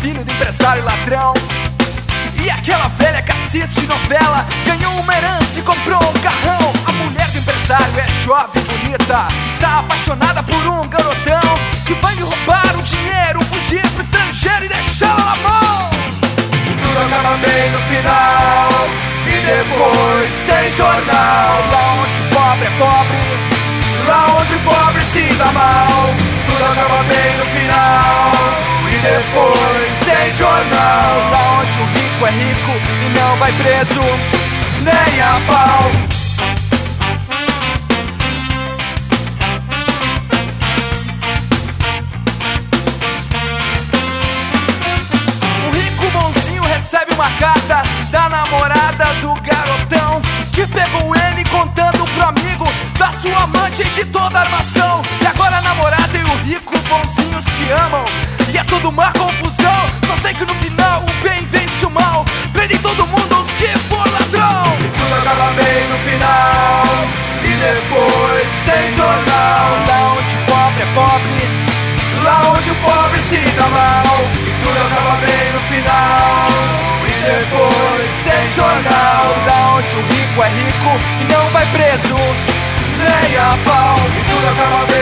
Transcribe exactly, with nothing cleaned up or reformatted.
filho do empresário ladrão. E aquela velha que assiste novela ganhou uma herança e comprou um carrão. A mulher do empresário é jovem e bonita, está apaixonada por um garotão que vai lhe roubar o dinheiro, fugir pro estrangeiro e deixá-la na mão. Tudo acaba bem no final e depois tem jornal. Lá onde o pobre é pobre, lá onde o pobre se dá mal. Tudo acaba bem no final e depois tem jornal. Lá onde o rico é rico e não vai preso nem a pau. O rico bonzinho recebe uma carta da namorada do garotão que pegou ele contando pro amigo da sua amante e de toda a armação. E agora a namorada e o rico bonzinho se amam e é tudo uma confusão. Só sei que no final o bem vence o mal, prendem todo mundo que for ladrão. E tudo acaba bem no final e depois tem jornal. Lá onde o pobre é pobre, lá onde o pobre se dá mal. E tudo acaba bem no final e depois tem jornal. Lá onde o rico é rico e não vai preso nem a pau. E tudo acaba bem